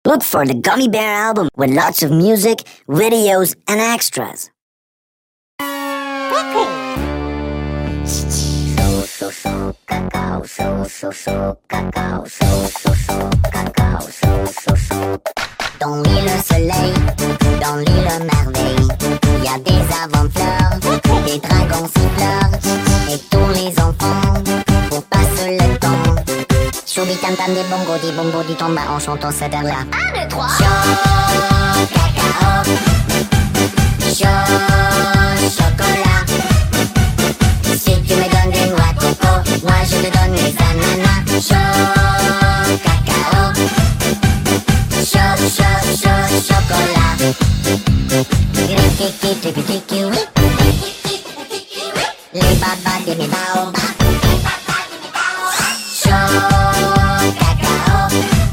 Look for the Gummy Bear album with lots of music, videos, and extras. Dans l'île soleil, dans l'île merveille, y a des avant-fleurs, des dragons siffleurs, et tous les enfants, pour passer le temps. Choubi tam tam des bongos, des bonbons, du tomba en chantant cette air-là. 1, 2, 3. Chaud, cacao, chaud, chocolat. Si tu me donnes des noix de coco, moi je te donne des ananas. Chaud, cacao, chaud, chaud, chaud, chocolat. Rikiki, tiki, tiki, oui. Les babas de mes baobabs. Chaud, cacao,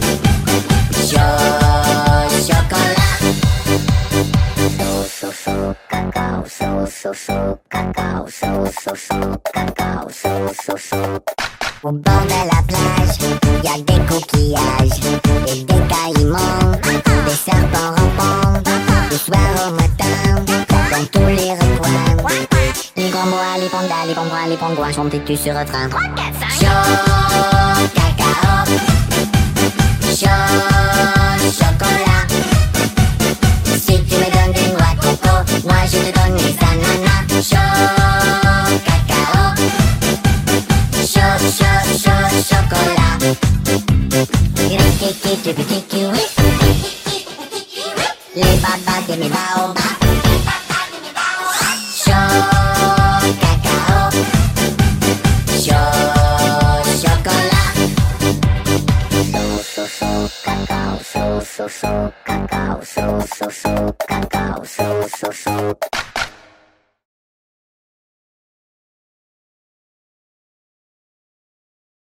chaud, chocolat. Chaud, chaud, cacao, chaud, chaud, cacao, chaud, cacao, chaud. Au bord de la plage, y a des coquillages et des caïmans, des serpents rampants, du soir au matin, dans tous les recoins. Les grands bois, les pandas, les pingouins, les pingouins, chantent-tu sur refrain? 3, 4, 5. Chaud, cacao, chaud, chocolat. Si tu me donnes des noix de coco, moi je te donne des ananas. Chaud, cacao, chaud, chaud, chaud, chocolat. Rikiki, tiki, tiki, oui. Les babas de mes baobabs. Chaud, cacao, chaud, chocolat. Chaud, cacao, chaud, cacao, chaud, cacao.